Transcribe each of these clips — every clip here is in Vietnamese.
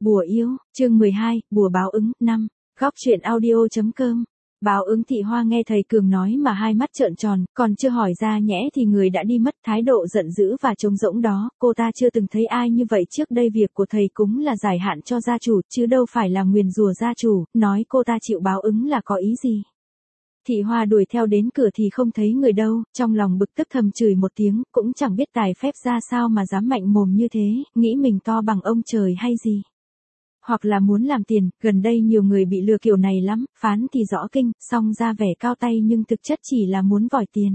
Bùa yêu, chương 12, bùa báo ứng, 5. Góc truyện audio.com. Báo ứng. Thị Hoa nghe thầy Cường nói mà hai mắt trợn tròn, còn chưa hỏi ra nhẽ thì người đã đi mất. Thái độ giận dữ và trống rỗng đó, cô ta chưa từng thấy ai như vậy trước đây. Việc của thầy cúng là giải hạn cho gia chủ, chứ đâu phải là nguyền rủa gia chủ. Nói cô ta chịu báo ứng là có ý gì? Thị Hoa đuổi theo đến cửa thì không thấy người đâu, trong lòng bực tức thầm chửi một tiếng, cũng chẳng biết tài phép ra sao mà dám mạnh mồm như thế, nghĩ mình to bằng ông trời hay gì. Hoặc là muốn làm tiền, gần đây nhiều người bị lừa kiểu này lắm, phán thì rõ kinh, song ra vẻ cao tay nhưng thực chất chỉ là muốn vòi tiền.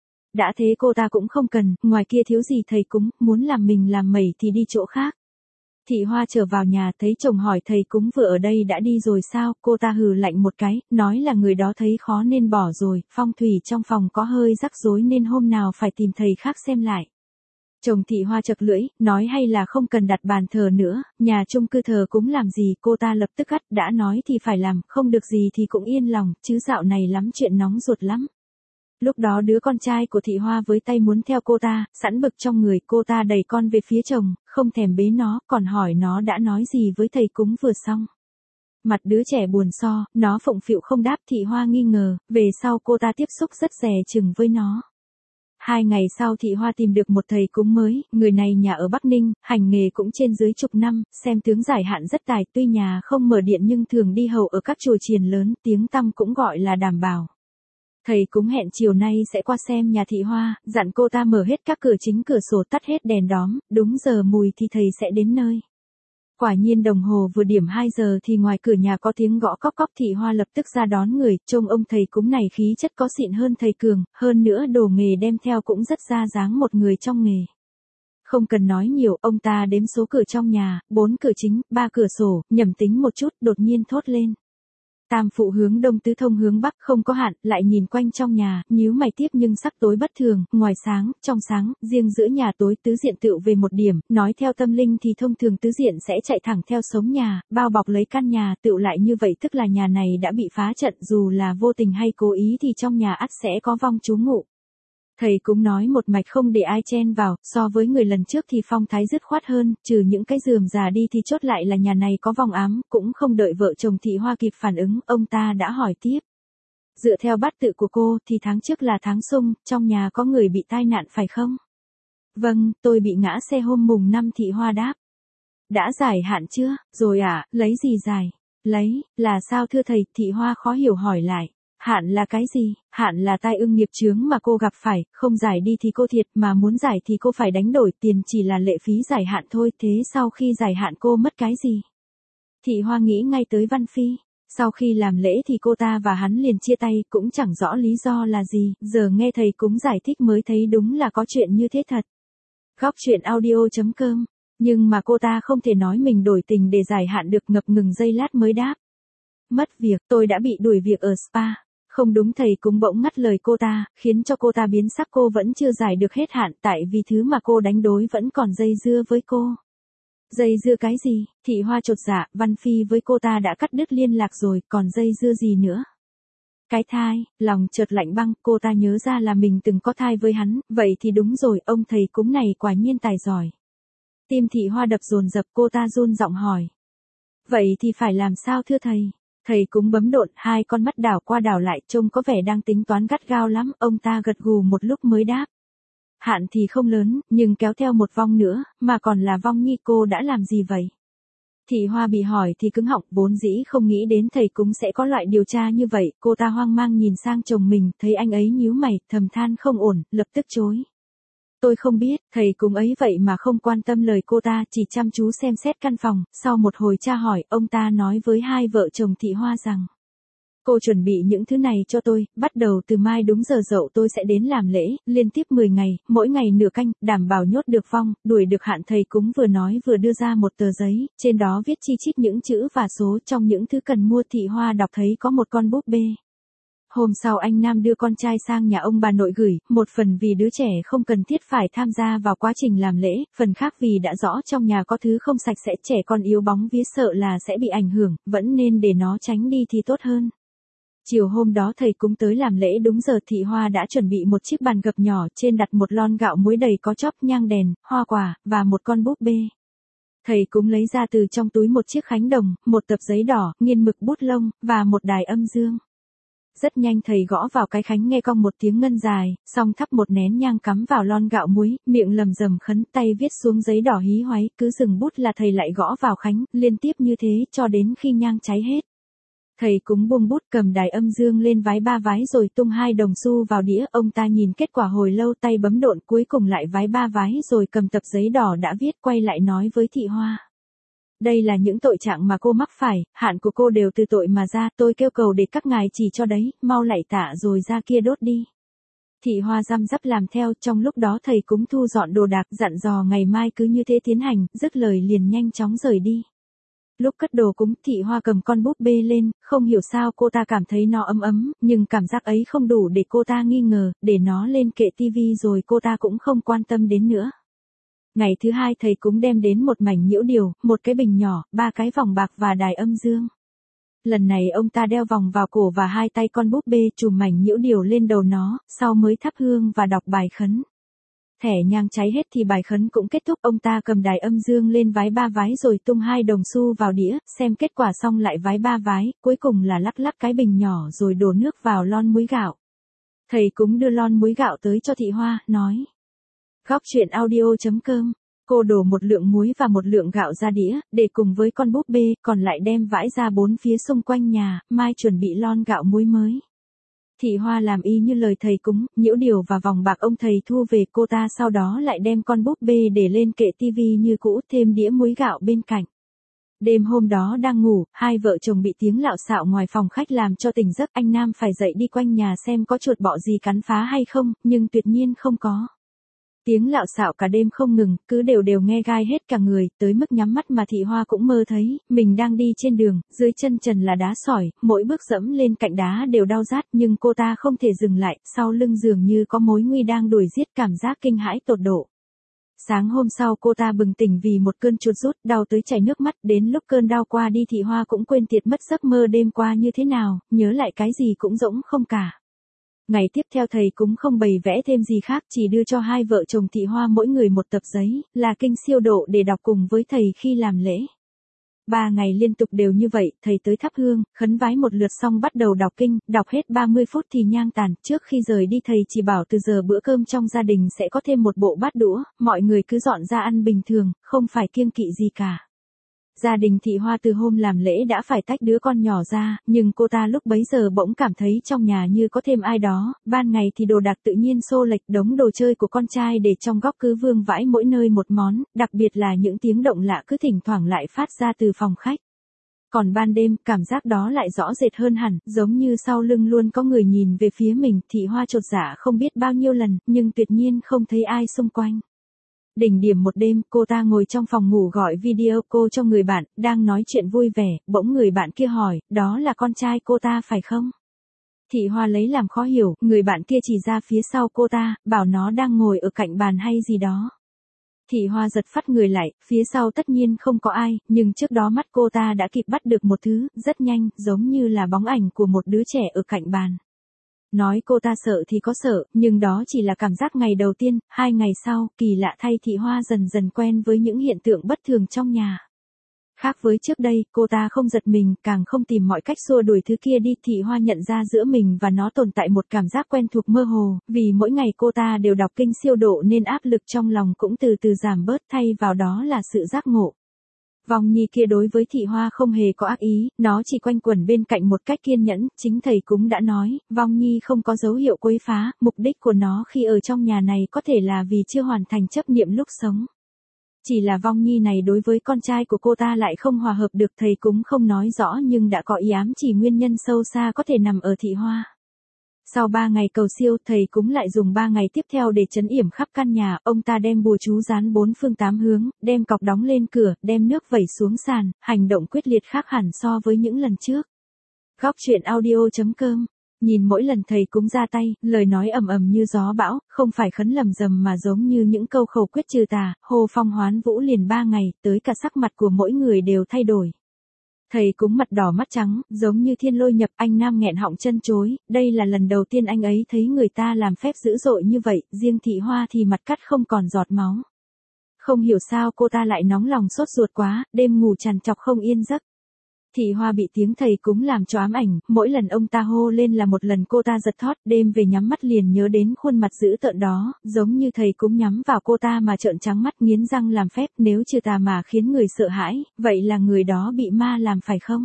Đã thế cô ta cũng không cần, ngoài kia thiếu gì thầy cúng, muốn làm mình làm mẩy thì đi chỗ khác. Thị Hoa trở vào nhà thấy chồng hỏi thầy cúng vừa ở đây đã đi rồi sao, cô ta hừ lạnh một cái, nói là người đó thấy khó nên bỏ rồi, phong thủy trong phòng có hơi rắc rối nên hôm nào phải tìm thầy khác xem lại. Chồng Thị Hoa chật lưỡi, nói hay là không cần đặt bàn thờ nữa, nhà chung cư thờ cúng làm gì. Cô ta lập tức gắt, đã nói thì phải làm, không được gì thì cũng yên lòng, chứ dạo này lắm chuyện nóng ruột lắm. Lúc đó đứa con trai của Thị Hoa với tay muốn theo cô ta, sẵn bực trong người, cô ta đẩy con về phía chồng, không thèm bế nó, còn hỏi nó đã nói gì với thầy cúng vừa xong. Mặt đứa trẻ buồn so, nó phụng phịu không đáp. Thị Hoa nghi ngờ, về sau cô ta tiếp xúc rất dè chừng với nó. 2 ngày sau Thị Hoa tìm được một thầy cúng mới, người này nhà ở Bắc Ninh, hành nghề cũng trên dưới chục năm, xem tướng giải hạn rất tài, tuy nhà không mở điện nhưng thường đi hầu ở các chùa chiền lớn, tiếng tăm cũng gọi là đảm bảo. Thầy cúng hẹn chiều nay sẽ qua xem nhà Thị Hoa, dặn cô ta mở hết các cửa chính cửa sổ, tắt hết đèn đóm, đúng giờ mùi thì thầy sẽ đến nơi. Quả nhiên đồng hồ vừa điểm 2 giờ thì ngoài cửa nhà có tiếng gõ cóc cóc. Thị Hoa lập tức ra đón người, trông ông thầy cúng này khí chất có xịn hơn thầy Cường, hơn nữa đồ nghề đem theo cũng rất ra dáng một người trong nghề. Không cần nói nhiều, ông ta đếm số cửa trong nhà, 4 cửa chính, 3 cửa sổ, nhẩm tính một chút, đột nhiên thốt lên. Tam phụ hướng đông, tứ thông hướng bắc, không có hạn. Lại nhìn quanh trong nhà, nhíu mày tiếp nhưng sắc tối bất thường, ngoài sáng, trong sáng, riêng giữa nhà tối, tứ diện tựu về một điểm. Nói theo tâm linh thì thông thường tứ diện sẽ chạy thẳng theo sống nhà, bao bọc lấy căn nhà, tựu lại như vậy tức là nhà này đã bị phá trận, dù là vô tình hay cố ý thì trong nhà ắt sẽ có vong trú ngụ. Thầy cũng nói một mạch không để ai chen vào, so với người lần trước thì phong thái dứt khoát hơn, trừ những cái rườm rà đi thì chốt lại là nhà này có vong ám. Cũng không đợi vợ chồng Thị Hoa kịp phản ứng, ông ta đã hỏi tiếp. Dựa theo bát tự của cô thì tháng trước là tháng Xung, trong nhà có người bị tai nạn phải không? Vâng, tôi bị ngã xe hôm mùng 5. Thị Hoa đáp. Đã giải hạn chưa? Rồi à, lấy gì giải? Lấy, là sao thưa thầy? Thị Hoa khó hiểu hỏi lại. Hạn là cái gì? Hạn là tai ương nghiệp chướng mà cô gặp phải, không giải đi thì cô thiệt, mà muốn giải thì cô phải đánh đổi tiền, chỉ là lệ phí giải hạn thôi. Thế sau khi giải hạn cô mất cái gì? Thị Hoa nghĩ ngay tới Văn Phi. Sau khi làm lễ thì cô ta và hắn liền chia tay, cũng chẳng rõ lý do là gì, giờ nghe thầy cúng giải thích mới thấy đúng là có chuyện như thế thật. Góc truyện audio.com. Nhưng mà cô ta không thể nói mình đổi tình để giải hạn được, ngập ngừng giây lát mới đáp. Mất việc, tôi đã bị đuổi việc ở spa. Không đúng. Thầy cúng bỗng ngắt lời cô ta, khiến cho cô ta biến sắc. Cô vẫn chưa giải được hết hạn, tại vì thứ mà cô đánh đối vẫn còn dây dưa với cô. Dây dưa cái gì? Thị Hoa chột dạ, Văn Phi với cô ta đã cắt đứt liên lạc rồi, còn dây dưa gì nữa? Cái thai. Lòng chợt lạnh băng, cô ta nhớ ra là mình từng có thai với hắn, vậy thì đúng rồi, ông thầy cúng này quả nhiên tài giỏi. Tim Thị Hoa đập dồn dập, cô ta run giọng hỏi. Vậy thì phải làm sao thưa thầy? Thầy cúng bấm độn, hai con mắt đảo qua đảo lại, trông có vẻ đang tính toán gắt gao lắm. Ông ta gật gù một lúc mới đáp. Hạn thì không lớn, nhưng kéo theo một vong nữa, mà còn là vong nhi. Cô đã làm gì vậy? Thị Hoa bị hỏi thì cứng họng, vốn dĩ không nghĩ đến thầy cúng sẽ có loại điều tra như vậy. Cô ta hoang mang nhìn sang chồng mình, thấy anh ấy nhíu mày, thầm than không ổn, lập tức chối. Tôi không biết. Thầy cúng ấy vậy mà không quan tâm lời cô ta, chỉ chăm chú xem xét căn phòng. Sau một hồi tra hỏi, ông ta nói với hai vợ chồng Thị Hoa rằng. Cô chuẩn bị những thứ này cho tôi, bắt đầu từ mai đúng giờ dậu tôi sẽ đến làm lễ, liên tiếp 10 ngày, mỗi ngày nửa canh, đảm bảo nhốt được vong, đuổi được hạn. Thầy cúng vừa nói vừa đưa ra một tờ giấy, trên đó viết chi chít những chữ và số. Trong những thứ cần mua, Thị Hoa đọc thấy có một con búp bê. Hôm sau anh Nam đưa con trai sang nhà ông bà nội gửi, một phần vì đứa trẻ không cần thiết phải tham gia vào quá trình làm lễ, phần khác vì đã rõ trong nhà có thứ không sạch sẽ, trẻ con yếu bóng vía sợ là sẽ bị ảnh hưởng, vẫn nên để nó tránh đi thì tốt hơn. Chiều hôm đó thầy cúng tới làm lễ đúng giờ. Thị Hoa đã chuẩn bị một chiếc bàn gập nhỏ, trên đặt một lon gạo muối đầy có chóp, nhang đèn, hoa quả, và một con búp bê. Thầy cúng lấy ra từ trong túi một chiếc khánh đồng, một tập giấy đỏ, nghiên mực bút lông, và một đài âm dương. Rất nhanh thầy gõ vào cái khánh nghe cong một tiếng ngân dài, xong thắp một nén nhang cắm vào lon gạo muối, miệng lầm rầm khấn, tay viết xuống giấy đỏ hí hoáy, cứ dừng bút là thầy lại gõ vào khánh, liên tiếp như thế cho đến khi nhang cháy hết. Thầy cúng buông bút cầm đài âm dương lên vái 3 vái rồi tung 2 đồng xu vào đĩa, ông ta nhìn kết quả hồi lâu tay bấm độn, cuối cùng lại vái 3 vái rồi cầm tập giấy đỏ đã viết quay lại nói với Thị Hoa. Đây là những tội trạng mà cô mắc phải, hạn của cô đều từ tội mà ra, tôi kêu cầu để các ngài chỉ cho đấy, mau lạy tạ rồi ra kia đốt đi. Thị Hoa răm rắp làm theo, trong lúc đó thầy cúng thu dọn đồ đạc, dặn dò ngày mai cứ như thế tiến hành, dứt lời liền nhanh chóng rời đi. Lúc cất đồ cúng, Thị Hoa cầm con búp bê lên, không hiểu sao cô ta cảm thấy nó ấm ấm, nhưng cảm giác ấy không đủ để cô ta nghi ngờ, để nó lên kệ tivi rồi cô ta cũng không quan tâm đến nữa. Ngày thứ hai thầy cúng đem đến một mảnh nhiễu điều, một cái bình nhỏ, 3 cái vòng bạc và đài âm dương. Lần này ông ta đeo vòng vào cổ và 2 tay con búp bê trùm mảnh nhiễu điều lên đầu nó, sau mới thắp hương và đọc bài khấn. Thẻ nhang cháy hết thì bài khấn cũng kết thúc, ông ta cầm đài âm dương lên vái 3 vái rồi tung 2 đồng xu vào đĩa, xem kết quả xong lại vái 3 vái, cuối cùng là lắc lắc cái bình nhỏ rồi đổ nước vào lon muối gạo. Thầy cúng đưa lon muối gạo tới cho Thị Hoa, nói. Góc truyện audio.com, cô đổ một lượng muối và một lượng gạo ra đĩa, để cùng với con búp bê, còn lại đem vãi ra 4 phía xung quanh nhà, mai chuẩn bị lon gạo muối mới. Thị Hoa làm y như lời thầy cúng, nhiễu điều và vòng bạc ông thầy thu về, cô ta sau đó lại đem con búp bê để lên kệ tivi như cũ, thêm đĩa muối gạo bên cạnh. Đêm hôm đó đang ngủ, hai vợ chồng bị tiếng lạo xạo ngoài phòng khách làm cho tỉnh giấc, anh Nam phải dậy đi quanh nhà xem có chuột bọ gì cắn phá hay không, nhưng tuyệt nhiên không có. Tiếng lạo xạo cả đêm không ngừng, cứ đều đều nghe gai hết cả người, tới mức nhắm mắt mà Thị Hoa cũng mơ thấy, mình đang đi trên đường, dưới chân trần là đá sỏi, mỗi bước dẫm lên cạnh đá đều đau rát, nhưng cô ta không thể dừng lại, sau lưng dường như có mối nguy đang đuổi giết, cảm giác kinh hãi tột độ. Sáng hôm sau cô ta bừng tỉnh vì một cơn chuột rút, đau tới chảy nước mắt, đến lúc cơn đau qua đi Thị Hoa cũng quên tiệt mất giấc mơ đêm qua như thế nào, nhớ lại cái gì cũng rỗng không cả. Ngày tiếp theo thầy cũng không bày vẽ thêm gì khác, chỉ đưa cho hai vợ chồng Thị Hoa mỗi người một tập giấy, là kinh siêu độ để đọc cùng với thầy khi làm lễ. 3 ngày liên tục đều như vậy, thầy tới thắp hương, khấn vái một lượt xong bắt đầu đọc kinh, đọc hết 30 phút thì nhang tàn, trước khi rời đi thầy chỉ bảo từ giờ bữa cơm trong gia đình sẽ có thêm một bộ bát đũa, mọi người cứ dọn ra ăn bình thường, không phải kiêng kỵ gì cả. Gia đình Thị Hoa từ hôm làm lễ đã phải tách đứa con nhỏ ra, nhưng cô ta lúc bấy giờ bỗng cảm thấy trong nhà như có thêm ai đó, ban ngày thì đồ đạc tự nhiên xô lệch, đống đồ chơi của con trai để trong góc cứ vương vãi mỗi nơi một món, đặc biệt là những tiếng động lạ cứ thỉnh thoảng lại phát ra từ phòng khách. Còn ban đêm, cảm giác đó lại rõ rệt hơn hẳn, giống như sau lưng luôn có người nhìn về phía mình, Thị Hoa chột dạ không biết bao nhiêu lần, nhưng tuyệt nhiên không thấy ai xung quanh. Đỉnh điểm một đêm, cô ta ngồi trong phòng ngủ gọi video cô cho người bạn, đang nói chuyện vui vẻ, bỗng người bạn kia hỏi, đó là con trai cô ta phải không? Thị Hoa lấy làm khó hiểu, người bạn kia chỉ ra phía sau cô ta, bảo nó đang ngồi ở cạnh bàn hay gì đó. Thị Hoa giật phắt người lại, phía sau tất nhiên không có ai, nhưng trước đó mắt cô ta đã kịp bắt được một thứ, rất nhanh, giống như là bóng ảnh của một đứa trẻ ở cạnh bàn. Nói cô ta sợ thì có sợ, nhưng đó chỉ là cảm giác ngày đầu tiên, 2 ngày sau, kỳ lạ thay Thị Hoa dần dần quen với những hiện tượng bất thường trong nhà. Khác với trước đây, cô ta không giật mình, càng không tìm mọi cách xua đuổi thứ kia đi, Thị Hoa nhận ra giữa mình và nó tồn tại một cảm giác quen thuộc mơ hồ, vì mỗi ngày cô ta đều đọc kinh siêu độ nên áp lực trong lòng cũng từ từ giảm bớt, thay vào đó là sự giác ngộ. Vong nhi kia đối với Thị Hoa không hề có ác ý, nó chỉ quanh quẩn bên cạnh một cách kiên nhẫn, chính thầy cúng đã nói, vong nhi không có dấu hiệu quấy phá, mục đích của nó khi ở trong nhà này có thể là vì chưa hoàn thành chấp niệm lúc sống. Chỉ là vong nhi này đối với con trai của cô ta lại không hòa hợp được, thầy cúng không nói rõ nhưng đã có ý ám chỉ nguyên nhân sâu xa có thể nằm ở Thị Hoa. Sau 3 ngày cầu siêu, thầy cúng lại dùng 3 ngày tiếp theo để trấn yểm khắp căn nhà, ông ta đem bùa chú dán 4 phương 8 hướng, đem cọc đóng lên cửa, đem nước vẩy xuống sàn, hành động quyết liệt khác hẳn so với những lần trước. Góc truyện audio.com, nhìn mỗi lần thầy cúng ra tay, lời nói ầm ầm như gió bão, không phải khấn lầm rầm mà giống như những câu khẩu quyết trừ tà, hô phong hoán vũ liền 3 ngày, tới cả sắc mặt của mỗi người đều thay đổi. Thầy cúng mặt đỏ mắt trắng, giống như thiên lôi nhập, anh Nam nghẹn họng chân chối, đây là lần đầu tiên anh ấy thấy người ta làm phép dữ dội như vậy, riêng Thị Hoa thì mặt cắt không còn giọt máu. Không hiểu sao cô ta lại nóng lòng sốt ruột quá, đêm ngủ trằn trọc không yên giấc. Thị Hoa bị tiếng thầy cúng làm cho ám ảnh, mỗi lần ông ta hô lên là một lần cô ta giật thót, đêm về nhắm mắt liền nhớ đến khuôn mặt dữ tợn đó, giống như thầy cúng nhắm vào cô ta mà trợn trắng mắt nghiến răng làm phép, nếu trừ tà mà khiến người sợ hãi, vậy là người đó bị ma làm phải không?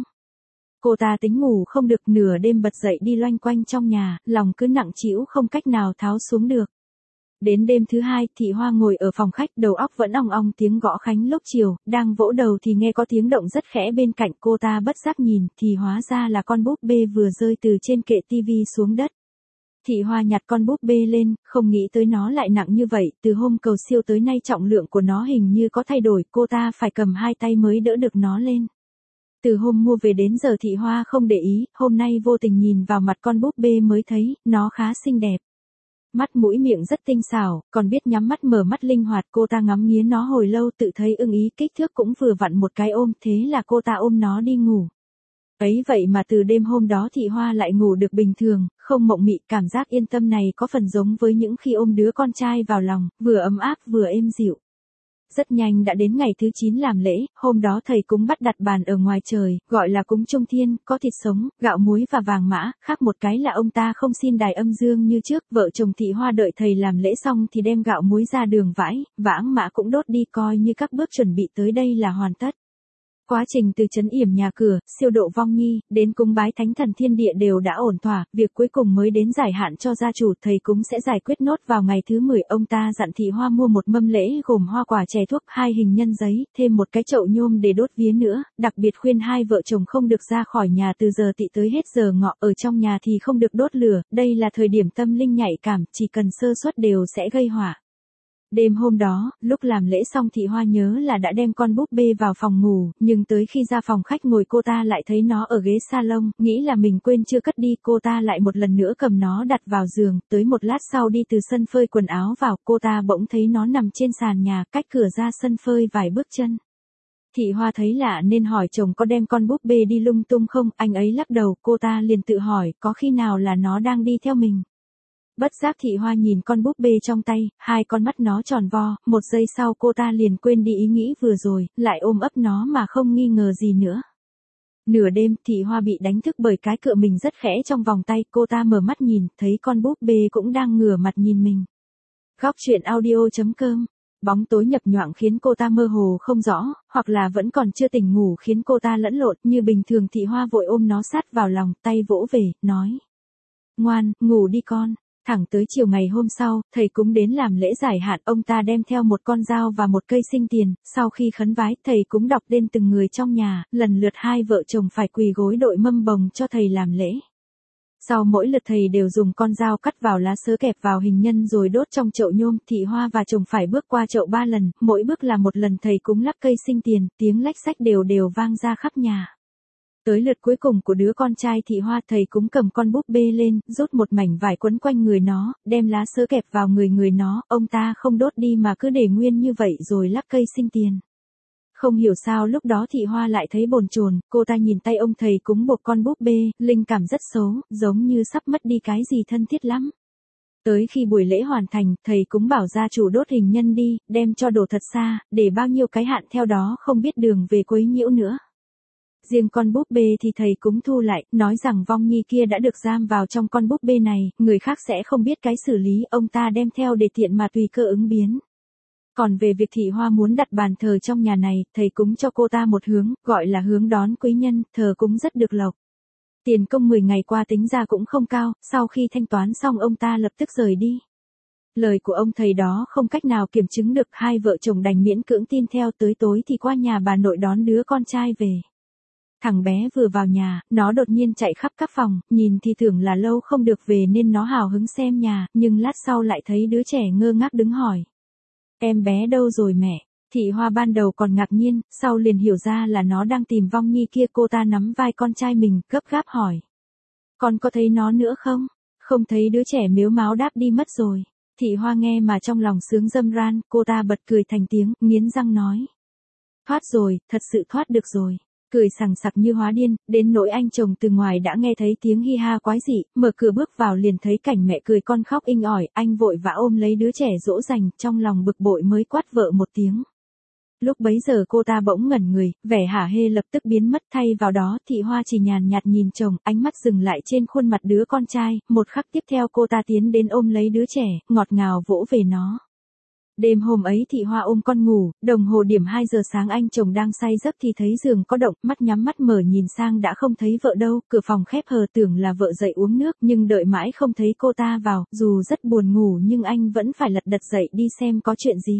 Cô ta tính ngủ không được, nửa đêm bật dậy đi loanh quanh trong nhà, lòng cứ nặng trĩu không cách nào tháo xuống được. Đến đêm thứ hai, Thị Hoa ngồi ở phòng khách, đầu óc vẫn ong ong tiếng gõ khánh lúc chiều, đang vỗ đầu thì nghe có tiếng động rất khẽ bên cạnh, cô ta bất giác nhìn, thì hóa ra là con búp bê vừa rơi từ trên kệ tivi xuống đất. Thị Hoa nhặt con búp bê lên, không nghĩ tới nó lại nặng như vậy, từ hôm cầu siêu tới nay trọng lượng của nó hình như có thay đổi, cô ta phải cầm hai tay mới đỡ được nó lên. Từ hôm mua về đến giờ Thị Hoa không để ý, hôm nay vô tình nhìn vào mặt con búp bê mới thấy, nó khá xinh đẹp. Mắt mũi miệng rất tinh xảo, còn biết nhắm mắt mở mắt linh hoạt, cô ta ngắm nghía nó hồi lâu tự thấy ưng ý, kích thước cũng vừa vặn một cái ôm, thế là cô ta ôm nó đi ngủ. Ấy vậy mà từ đêm hôm đó Thị Hoa lại ngủ được bình thường, không mộng mị, cảm giác yên tâm này có phần giống với những khi ôm đứa con trai vào lòng, vừa ấm áp vừa êm dịu. Rất nhanh đã đến ngày thứ 9 làm lễ, hôm đó thầy cúng bắt đặt bàn ở ngoài trời, gọi là cúng Trung Thiên, có thịt sống, gạo muối và vàng mã, khác một cái là ông ta không xin đài âm dương như trước, vợ chồng Thị Hoa đợi thầy làm lễ xong thì đem gạo muối ra đường vãi, vãng mã cũng đốt đi, coi như các bước chuẩn bị tới đây là hoàn tất. Quá trình từ trấn yểm nhà cửa, siêu độ vong nhi, đến cúng bái thánh thần thiên địa đều đã ổn thỏa, việc cuối cùng mới đến giải hạn cho gia chủ, thầy cúng sẽ giải quyết nốt vào ngày thứ 10, ông ta dặn Thị Hoa mua một mâm lễ gồm hoa quả chè thuốc, 2 hình nhân giấy, thêm một cái chậu nhôm để đốt vía nữa, đặc biệt khuyên hai vợ chồng không được ra khỏi nhà từ giờ tỵ tới hết giờ ngọ, ở trong nhà thì không được đốt lửa, đây là thời điểm tâm linh nhạy cảm, chỉ cần sơ suất đều sẽ gây họa. Đêm hôm đó, lúc làm lễ xong Thị Hoa nhớ là đã đem con búp bê vào phòng ngủ, nhưng tới khi ra phòng khách ngồi cô ta lại thấy nó ở ghế salon, nghĩ là mình quên chưa cất đi, cô ta lại một lần nữa cầm nó đặt vào giường, tới một lát sau đi từ sân phơi quần áo vào, cô ta bỗng thấy nó nằm trên sàn nhà, cách cửa ra sân phơi vài bước chân. Thị Hoa thấy lạ nên hỏi chồng có đem con búp bê đi lung tung không, anh ấy lắc đầu, cô ta liền tự hỏi, có khi nào là nó đang đi theo mình. Bất giác Thị Hoa nhìn con búp bê trong tay, hai con mắt nó tròn vo, một giây sau cô ta liền quên đi ý nghĩ vừa rồi, lại ôm ấp nó mà không nghi ngờ gì nữa. Nửa đêm, Thị Hoa bị đánh thức bởi cái cựa mình rất khẽ trong vòng tay, cô ta mở mắt nhìn, thấy con búp bê cũng đang ngửa mặt nhìn mình. Góc truyện audio.com. Bóng tối nhập nhoạng khiến cô ta mơ hồ không rõ, hoặc là vẫn còn chưa tỉnh ngủ khiến cô ta lẫn lộn, như bình thường Thị Hoa vội ôm nó sát vào lòng, tay vỗ về, nói. Ngoan, ngủ đi con. Thẳng tới chiều ngày hôm sau, thầy cúng đến làm lễ giải hạn, ông ta đem theo một con dao và một cây sinh tiền, sau khi khấn vái, thầy cúng đọc tên từng người trong nhà, lần lượt hai vợ chồng phải quỳ gối đội mâm bồng cho thầy làm lễ. Sau mỗi lượt thầy đều dùng con dao cắt vào lá sớ kẹp vào hình nhân rồi đốt trong chậu nhôm, Thị Hoa và chồng phải bước qua chậu 3 lần, mỗi bước là một lần thầy cúng lắc cây sinh tiền, tiếng lách xách đều đều vang ra khắp nhà. Tới lượt cuối cùng của đứa con trai Thị Hoa, thầy cúng cầm con búp bê lên, rút một mảnh vải quấn quanh người nó, đem lá sớ kẹp vào người nó, ông ta không đốt đi mà cứ để nguyên như vậy rồi lắc cây sinh tiền. Không hiểu sao lúc đó Thị Hoa lại thấy bồn chồn, cô ta nhìn tay ông thầy cúng buộc con búp bê, linh cảm rất xấu, giống như sắp mất đi cái gì thân thiết lắm. Tới khi buổi lễ hoàn thành, thầy cúng bảo gia chủ đốt hình nhân đi, đem cho đổ thật xa, để bao nhiêu cái hạn theo đó không biết đường về quấy nhiễu nữa. Riêng con búp bê thì thầy cúng thu lại, nói rằng vong nhi kia đã được giam vào trong con búp bê này, người khác sẽ không biết cái xử lý, ông ta đem theo để tiện mà tùy cơ ứng biến. Còn về việc Thị Hoa muốn đặt bàn thờ trong nhà này, thầy cúng cho cô ta một hướng, gọi là hướng đón quý nhân, thờ cúng rất được lộc. Tiền công 10 ngày qua tính ra cũng không cao, sau khi thanh toán xong ông ta lập tức rời đi. Lời của ông thầy đó không cách nào kiểm chứng được, hai vợ chồng đành miễn cưỡng tin theo, tới tối thì qua nhà bà nội đón đứa con trai về. Thằng bé vừa vào nhà, nó đột nhiên chạy khắp các phòng, nhìn thì tưởng là lâu không được về nên nó hào hứng xem nhà, nhưng lát sau lại thấy đứa trẻ ngơ ngác đứng hỏi. Em bé đâu rồi mẹ? Thị Hoa ban đầu còn ngạc nhiên, sau liền hiểu ra là nó đang tìm vong nhi kia, cô ta nắm vai con trai mình, gấp gáp hỏi. Con có thấy nó nữa không? Không thấy, đứa trẻ mếu máo đáp đi mất rồi. Thị Hoa nghe mà trong lòng sướng râm ran, cô ta bật cười thành tiếng, nghiến răng nói. Thoát rồi, thật sự thoát được rồi. cười sằng sặc như hóa điên, đến nỗi anh chồng từ ngoài đã nghe thấy tiếng hi ha quái dị, mở cửa bước vào liền thấy cảnh mẹ cười con khóc inh ỏi, anh vội vã ôm lấy đứa trẻ dỗ dành, trong lòng bực bội mới quát vợ một tiếng. Lúc bấy giờ cô ta bỗng ngẩn người, vẻ hả hê lập tức biến mất, thay vào đó Thị Hoa chỉ nhàn nhạt nhìn chồng, ánh mắt dừng lại trên khuôn mặt đứa con trai, một khắc tiếp theo cô ta tiến đến ôm lấy đứa trẻ, ngọt ngào vỗ về nó. Đêm hôm ấy Thị Hoa ôm con ngủ, đồng hồ điểm 2 giờ sáng anh chồng đang say giấc thì thấy giường có động, mắt nhắm mắt mở nhìn sang đã không thấy vợ đâu, cửa phòng khép hờ tưởng là vợ dậy uống nước, nhưng đợi mãi không thấy cô ta vào, dù rất buồn ngủ nhưng anh vẫn phải lật đật dậy đi xem có chuyện gì.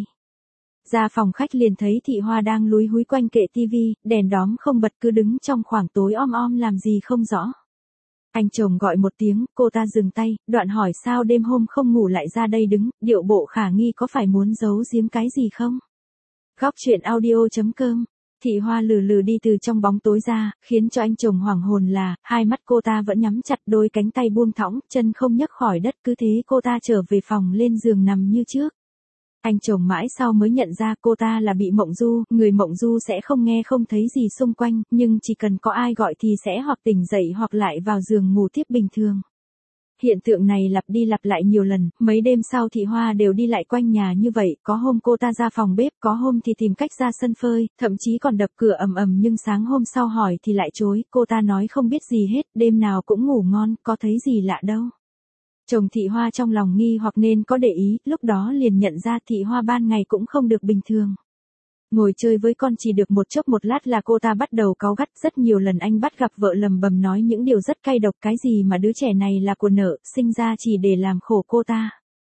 Ra phòng khách liền thấy Thị Hoa đang lúi húi quanh kệ tivi, đèn đóm không bật cứ đứng trong khoảng tối om om làm gì không rõ. Anh chồng gọi một tiếng, cô ta dừng tay, đoạn hỏi sao đêm hôm không ngủ lại ra đây đứng, điệu bộ khả nghi có phải muốn giấu giếm cái gì không? Góc truyện audio.com. Thị Hoa lừ lừ đi từ trong bóng tối ra, khiến cho anh chồng hoảng hồn là, hai mắt cô ta vẫn nhắm chặt, đôi cánh tay buông thõng, chân không nhấc khỏi đất, cứ thế cô ta trở về phòng lên giường nằm như trước. Anh chồng mãi sau mới nhận ra cô ta là bị mộng du, người mộng du sẽ không nghe không thấy gì xung quanh, nhưng chỉ cần có ai gọi thì sẽ hoặc tỉnh dậy hoặc lại vào giường ngủ tiếp bình thường. Hiện tượng này lặp đi lặp lại nhiều lần, mấy đêm sau Thị Hoa đều đi lại quanh nhà như vậy, có hôm cô ta ra phòng bếp, có hôm thì tìm cách ra sân phơi, thậm chí còn đập cửa ầm ầm nhưng sáng hôm sau hỏi thì lại chối, cô ta nói không biết gì hết, đêm nào cũng ngủ ngon, có thấy gì lạ đâu. Chồng Thị Hoa trong lòng nghi hoặc nên có để ý, lúc đó liền nhận ra Thị Hoa ban ngày cũng không được bình thường. Ngồi chơi với con chỉ được một chốc một lát là cô ta bắt đầu cáu gắt, rất nhiều lần anh bắt gặp vợ lầm bầm nói những điều rất cay độc, cái gì mà đứa trẻ này là của nợ, sinh ra chỉ để làm khổ cô ta.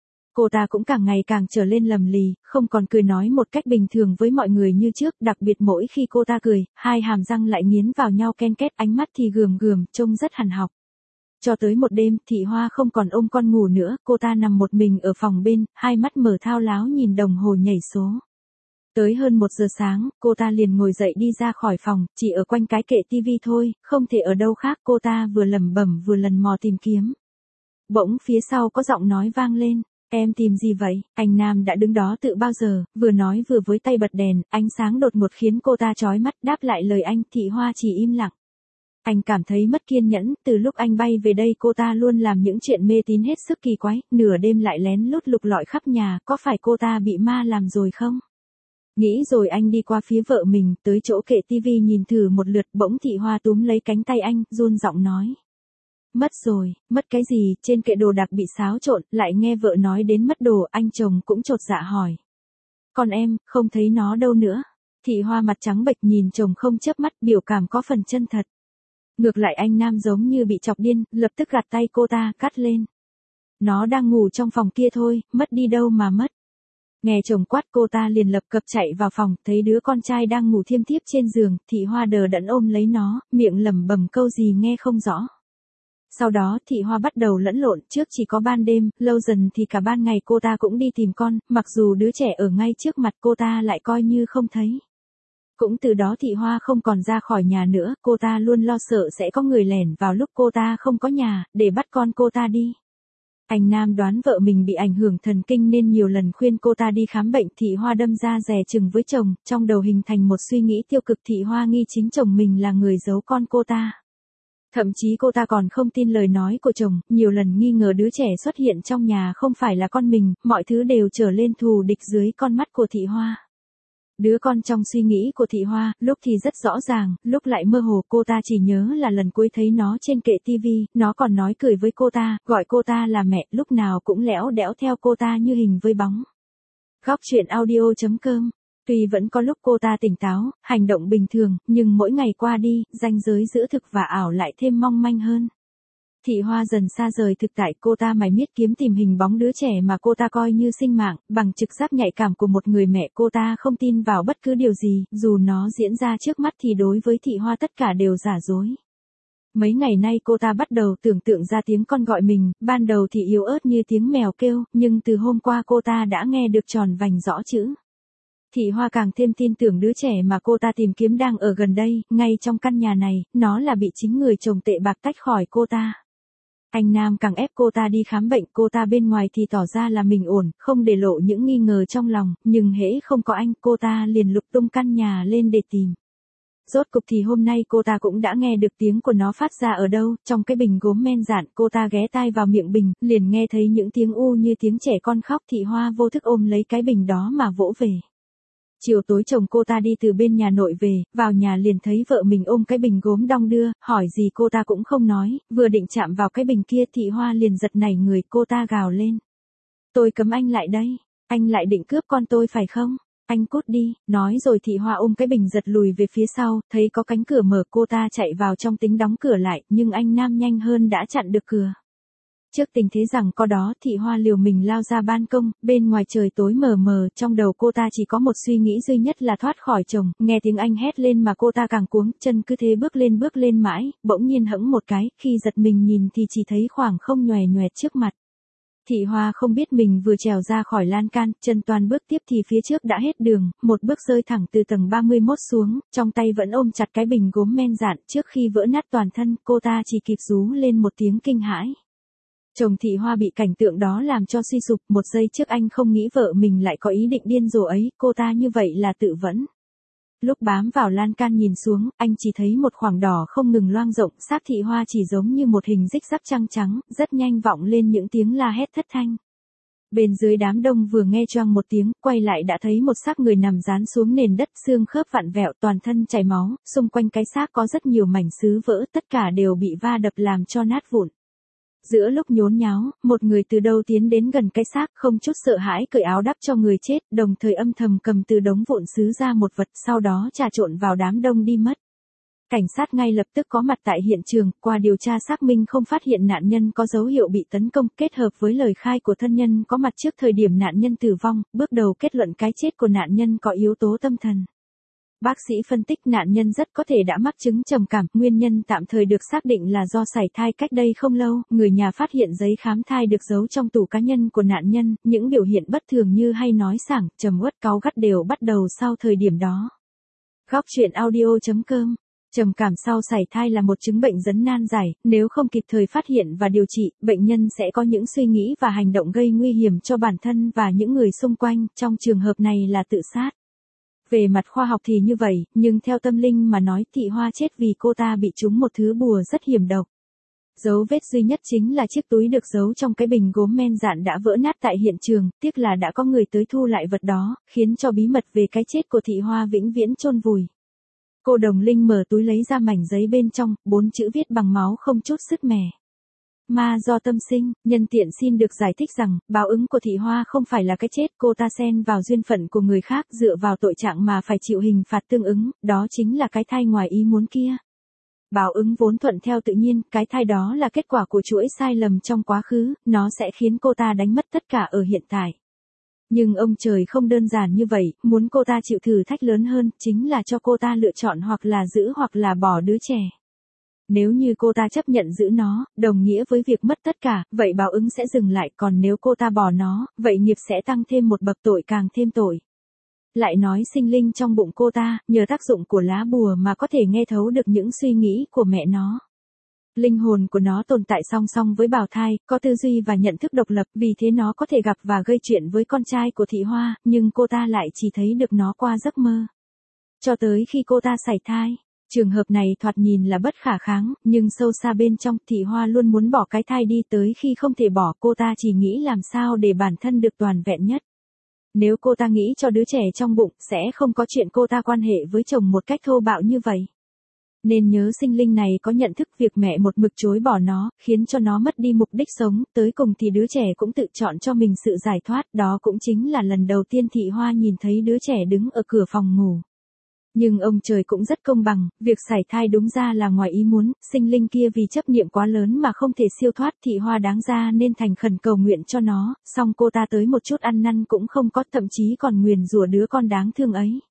Cô ta cũng càng ngày càng trở lên lầm lì, không còn cười nói một cách bình thường với mọi người như trước, đặc biệt mỗi khi cô ta cười, hai hàm răng lại nghiến vào nhau ken két, ánh mắt thì gườm gườm, trông rất hằn học. Cho tới một đêm, Thị Hoa không còn ôm con ngủ nữa, cô ta nằm một mình ở phòng bên, hai mắt mở thao láo nhìn đồng hồ nhảy số. Tới hơn 1 giờ sáng, cô ta liền ngồi dậy đi ra khỏi phòng, chỉ ở quanh cái kệ tivi thôi, không thể ở đâu khác, cô ta vừa lẩm bẩm vừa lần mò tìm kiếm. Bỗng phía sau có giọng nói vang lên, em tìm gì vậy? Anh Nam đã đứng đó từ bao giờ, vừa nói vừa với tay bật đèn, ánh sáng đột ngột khiến cô ta chói mắt, đáp lại lời anh, Thị Hoa chỉ im lặng. Anh cảm thấy mất kiên nhẫn, từ lúc anh bay về đây cô ta luôn làm những chuyện mê tín hết sức kỳ quái, nửa đêm lại lén lút lục lọi khắp nhà, có phải cô ta bị ma làm rồi không? Nghĩ rồi anh đi qua phía vợ mình, tới chỗ kệ tivi nhìn thử một lượt, bỗng Thị Hoa túm lấy cánh tay anh, run giọng nói. Mất rồi, mất cái gì, trên kệ đồ đạc bị xáo trộn, lại nghe vợ nói đến mất đồ, anh chồng cũng chột dạ hỏi. Còn em, không thấy nó đâu nữa. Thị Hoa mặt trắng bệch nhìn chồng không chớp mắt, biểu cảm có phần chân thật. Ngược lại anh Nam giống như bị chọc điên, lập tức gạt tay cô ta, cắt lên. Nó đang ngủ trong phòng kia thôi, mất đi đâu mà mất. Nghe chồng quát cô ta liền lập cập chạy vào phòng, thấy đứa con trai đang ngủ thiêm thiếp trên giường, Thị Hoa đờ đẫn ôm lấy nó, miệng lẩm bẩm câu gì nghe không rõ. Sau đó Thị Hoa bắt đầu lẫn lộn, trước chỉ có ban đêm, lâu dần thì cả ban ngày cô ta cũng đi tìm con, mặc dù đứa trẻ ở ngay trước mặt cô ta lại coi như không thấy. Cũng từ đó Thị Hoa không còn ra khỏi nhà nữa, cô ta luôn lo sợ sẽ có người lẻn vào lúc cô ta không có nhà, để bắt con cô ta đi. Anh Nam đoán vợ mình bị ảnh hưởng thần kinh nên nhiều lần khuyên cô ta đi khám bệnh, Thị Hoa đâm ra dè chừng với chồng, trong đầu hình thành một suy nghĩ tiêu cực, Thị Hoa nghi chính chồng mình là người giấu con cô ta. Thậm chí cô ta còn không tin lời nói của chồng, nhiều lần nghi ngờ đứa trẻ xuất hiện trong nhà không phải là con mình, mọi thứ đều trở lên thù địch dưới con mắt của Thị Hoa. Đứa con trong suy nghĩ của Thị Hoa, lúc thì rất rõ ràng, lúc lại mơ hồ, cô ta chỉ nhớ là lần cuối thấy nó trên kệ tivi, nó còn nói cười với cô ta, gọi cô ta là mẹ, lúc nào cũng lẽo đẽo theo cô ta như hình với bóng. Góc truyện audio.com. Tuy vẫn có lúc cô ta tỉnh táo, hành động bình thường, nhưng mỗi ngày qua đi, ranh giới giữa thực và ảo lại thêm mong manh hơn. Thị Hoa dần xa rời thực tại, cô ta mải miết kiếm tìm hình bóng đứa trẻ mà cô ta coi như sinh mạng, bằng trực giác nhạy cảm của một người mẹ, cô ta không tin vào bất cứ điều gì, dù nó diễn ra trước mắt thì đối với Thị Hoa tất cả đều giả dối. Mấy ngày nay cô ta bắt đầu tưởng tượng ra tiếng con gọi mình, ban đầu thì yếu ớt như tiếng mèo kêu, nhưng từ hôm qua cô ta đã nghe được tròn vành rõ chữ. Thị Hoa càng thêm tin tưởng đứa trẻ mà cô ta tìm kiếm đang ở gần đây, ngay trong căn nhà này, nó là bị chính người chồng tệ bạc tách khỏi cô ta. Anh Nam càng ép cô ta đi khám bệnh, cô ta bên ngoài thì tỏ ra là mình ổn, không để lộ những nghi ngờ trong lòng, nhưng hễ không có anh, cô ta liền lục tung căn nhà lên để tìm. Rốt cục thì hôm nay cô ta cũng đã nghe được tiếng của nó phát ra ở đâu, trong cái bình gốm men dạn. Cô ta ghé tai vào miệng bình, liền nghe thấy những tiếng u như tiếng trẻ con khóc. Thị Hoa vô thức ôm lấy cái bình đó mà vỗ về. Chiều tối chồng cô ta đi từ bên nhà nội về, vào nhà liền thấy vợ mình ôm cái bình gốm đong đưa, hỏi gì cô ta cũng không nói, vừa định chạm vào cái bình kia Thị Hoa liền giật nảy người, cô ta gào lên. Tôi cấm anh lại đây, anh lại định cướp con tôi phải không? Anh cút đi, nói rồi Thị Hoa ôm cái bình giật lùi về phía sau, thấy có cánh cửa mở cô ta chạy vào trong tính đóng cửa lại, nhưng anh nam nhanh hơn đã chặn được cửa. Trước tình thế rằng có đó Thị Hoa liều mình lao ra ban công, bên ngoài trời tối mờ mờ, trong đầu cô ta chỉ có một suy nghĩ duy nhất là thoát khỏi chồng, nghe tiếng anh hét lên mà cô ta càng cuống, chân cứ thế bước lên mãi, bỗng nhiên hẫng một cái, khi giật mình nhìn thì chỉ thấy khoảng không nhòe nhòe trước mặt. Thị Hoa không biết mình vừa trèo ra khỏi lan can, chân toàn bước tiếp thì phía trước đã hết đường, một bước rơi thẳng từ tầng 31 xuống, trong tay vẫn ôm chặt cái bình gốm men dạn, trước khi vỡ nát toàn thân, cô ta chỉ kịp rú lên một tiếng kinh hãi. Chồng Thị Hoa bị cảnh tượng đó làm cho suy sụp, một giây trước anh không nghĩ vợ mình lại có ý định điên rồ ấy, cô ta như vậy là tự vẫn. Lúc bám vào lan can nhìn xuống, anh chỉ thấy một khoảng đỏ không ngừng loang rộng, xác Thị Hoa chỉ giống như một hình rích rắp trăng trắng, rất nhanh vọng lên những tiếng la hét thất thanh. Bên dưới đám đông vừa nghe choang một tiếng, quay lại đã thấy một xác người nằm dán xuống nền đất, xương khớp vặn vẹo, toàn thân chảy máu, xung quanh cái xác có rất nhiều mảnh sứ vỡ, tất cả đều bị va đập làm cho nát vụn. Giữa lúc nhốn nháo, một người từ đâu tiến đến gần cái xác, không chút sợ hãi cởi áo đắp cho người chết, đồng thời âm thầm cầm từ đống vụn sứ ra một vật, sau đó trà trộn vào đám đông đi mất. Cảnh sát ngay lập tức có mặt tại hiện trường, qua điều tra xác minh không phát hiện nạn nhân có dấu hiệu bị tấn công, kết hợp với lời khai của thân nhân có mặt trước thời điểm nạn nhân tử vong, bước đầu kết luận cái chết của nạn nhân có yếu tố tâm thần. Bác sĩ phân tích nạn nhân rất có thể đã mắc chứng trầm cảm, nguyên nhân tạm thời được xác định là do sảy thai cách đây không lâu, người nhà phát hiện giấy khám thai được giấu trong tủ cá nhân của nạn nhân, những biểu hiện bất thường như hay nói sảng, trầm uất cáu gắt đều bắt đầu sau thời điểm đó. Góc truyện audio.com. Trầm cảm sau sảy thai là một chứng bệnh dấn nan giải, nếu không kịp thời phát hiện và điều trị, bệnh nhân sẽ có những suy nghĩ và hành động gây nguy hiểm cho bản thân và những người xung quanh, trong trường hợp này là tự sát. Về mặt khoa học thì như vậy, nhưng theo tâm linh mà nói Thị Hoa chết vì cô ta bị trúng một thứ bùa rất hiểm độc. Dấu vết duy nhất chính là chiếc túi được giấu trong cái bình gốm men dạn đã vỡ nát tại hiện trường, tiếc là đã có người tới thu lại vật đó, khiến cho bí mật về cái chết của Thị Hoa vĩnh viễn chôn vùi. Cô Đồng Linh mở túi lấy ra mảnh giấy bên trong, 4 chữ viết bằng máu không chút sứt mẻ. Ma do tâm sinh, nhân tiện xin được giải thích rằng, báo ứng của Thị Hoa không phải là cái chết, cô ta xen vào duyên phận của người khác dựa vào tội trạng mà phải chịu hình phạt tương ứng, đó chính là cái thai ngoài ý muốn kia. Báo ứng vốn thuận theo tự nhiên, cái thai đó là kết quả của chuỗi sai lầm trong quá khứ, nó sẽ khiến cô ta đánh mất tất cả ở hiện tại. Nhưng ông trời không đơn giản như vậy, muốn cô ta chịu thử thách lớn hơn, chính là cho cô ta lựa chọn hoặc là giữ hoặc là bỏ đứa trẻ. Nếu như cô ta chấp nhận giữ nó, đồng nghĩa với việc mất tất cả, vậy báo ứng sẽ dừng lại, còn nếu cô ta bỏ nó, vậy nghiệp sẽ tăng thêm một bậc tội càng thêm tội. Lại nói sinh linh trong bụng cô ta, nhờ tác dụng của lá bùa mà có thể nghe thấu được những suy nghĩ của mẹ nó. Linh hồn của nó tồn tại song song với bào thai, có tư duy và nhận thức độc lập, vì thế nó có thể gặp và gây chuyện với con trai của Thị Hoa, nhưng cô ta lại chỉ thấy được nó qua giấc mơ. Cho tới khi cô ta sảy thai. Trường hợp này thoạt nhìn là bất khả kháng, nhưng sâu xa bên trong Thị Hoa luôn muốn bỏ cái thai đi, tới khi không thể bỏ cô ta chỉ nghĩ làm sao để bản thân được toàn vẹn nhất. Nếu cô ta nghĩ cho đứa trẻ trong bụng, sẽ không có chuyện cô ta quan hệ với chồng một cách thô bạo như vậy. Nên nhớ sinh linh này có nhận thức việc mẹ một mực chối bỏ nó, khiến cho nó mất đi mục đích sống, tới cùng thì đứa trẻ cũng tự chọn cho mình sự giải thoát, đó cũng chính là lần đầu tiên Thị Hoa nhìn thấy đứa trẻ đứng ở cửa phòng ngủ. Nhưng ông trời cũng rất công bằng, việc sảy thai đúng ra là ngoài ý muốn, sinh linh kia vì chấp niệm quá lớn mà không thể siêu thoát, Thị Hoa đáng ra nên thành khẩn cầu nguyện cho nó, song cô ta tới một chút ăn năn cũng không có, thậm chí còn nguyền rủa đứa con đáng thương ấy.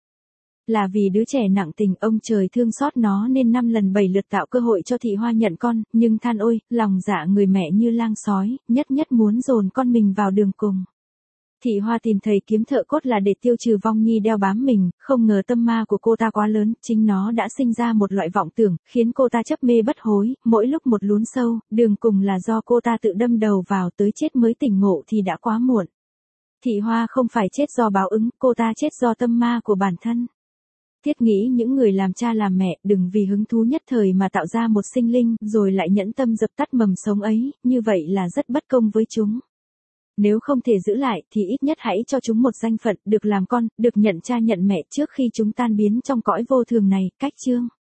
Là vì đứa trẻ nặng tình, ông trời thương xót nó nên 5 lần 7 lượt tạo cơ hội cho Thị Hoa nhận con, nhưng than ôi, lòng dạ người mẹ như lang sói, nhất muốn dồn con mình vào đường cùng. Thị Hoa tìm thầy kiếm thợ cốt là để tiêu trừ vong nhi đeo bám mình, không ngờ tâm ma của cô ta quá lớn, chính nó đã sinh ra một loại vọng tưởng, khiến cô ta chấp mê bất hối, mỗi lúc một lún sâu, đường cùng là do cô ta tự đâm đầu vào, tới chết mới tỉnh ngộ thì đã quá muộn. Thị Hoa không phải chết do báo ứng, cô ta chết do tâm ma của bản thân. Thiết nghĩ những người làm cha làm mẹ đừng vì hứng thú nhất thời mà tạo ra một sinh linh rồi lại nhẫn tâm dập tắt mầm sống ấy, như vậy là rất bất công với chúng. Nếu không thể giữ lại thì ít nhất hãy cho chúng một danh phận, được làm con, được nhận cha nhận mẹ trước khi chúng tan biến trong cõi vô thường này. Cách chương